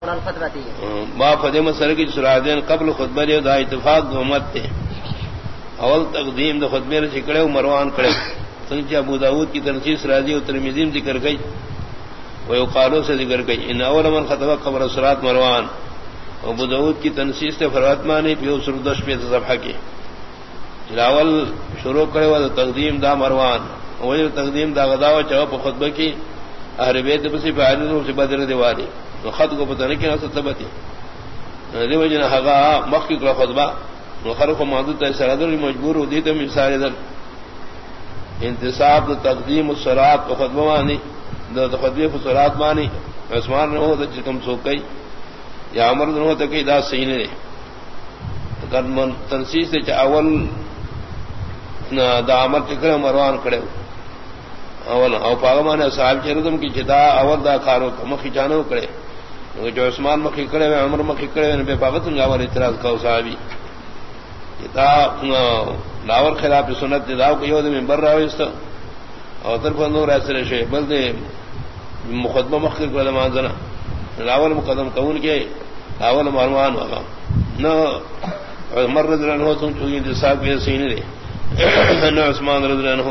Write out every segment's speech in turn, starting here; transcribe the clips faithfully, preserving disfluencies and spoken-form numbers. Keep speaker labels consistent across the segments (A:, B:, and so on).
A: ما فدم سر کی سرادین قبل خطبہ دے دا اتفاق امت تے اول تقدیم دے خطبے نے چکڑے مروان کڑے سنچ ابو داؤد کی تنسیس راضی اور ترمذی ذکر گئی وہ قالو سے ذکر گئی ان اول من خطبہ قبل الصلاۃ مروان ابو داؤد کی تنسیس تے فراتما نے پیو سردش پہ صفحہ کی اول شروع کرے وہ تقدیم دا مروان وہ تقدیم دا غدا و چوپ خطبہ کی اہل بیت پسی فائدوں سے بدر دیواری خط کو پتہ نہیں کیا ستبتی دیو جن ہگا مخکی کا خطبہ خلق و معدود سرادر مجبور ہوتی تو مثال در انتصاب تقدیم الصلاۃ کو خطبہ مانی خطبے کو صلاۃ مانی عثمان نہ ہو تو کم سو کئی یا عمر نہ ہو تو کئی دا صحیح نے قدم تنسیس سے اول دا عمر چکر مروان کھڑے اول او پاگمان صاحب چردم کی جدا اول دا کارو مخی جانو کرے جو عثمان مخی کرے ہوئے عمر مخی کرے ہوئے بے پاگت ان اول اعتراض کا صحابی جدا لاور خلاف سنت داو کو یود منبر راوست اور طرف نور ایسے شے بل دے مقدمہ مخی کو مانزنا لاول مقدم کون کے لاول مروان وغا نہ عمر رضی اللہ عنہ تم چوئی انتصاب کے سینے دے نہ عثمان رضی اللہ عنہ.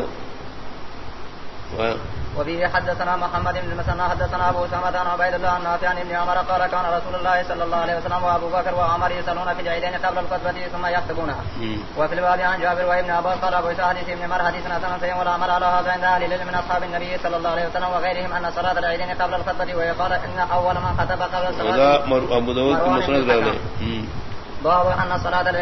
B: وبه حدثنا محمد بن المثنى حدثنا ابو سامة عن عبيد الله عن نافع عن ابن عمر قال كان رسول الله صلى الله عليه وسلم وابو بكر وعمر يصلون في العيدين قبل الخطبة ثم يخطبونها. وفي الباب عن جابر وابن عباس قال ابو سعد حديث ابن عمر حديثنا حسن سيئ والعمل على هذا عند اهل العلم من اصحاب النبي صلى الله عليه وسلم وغيرهم ان صلاة العيدين قبل الخطبة ويقال ان اول من خطب قبل الصلاة
A: ابو داود مسند.
B: باب ان صلاة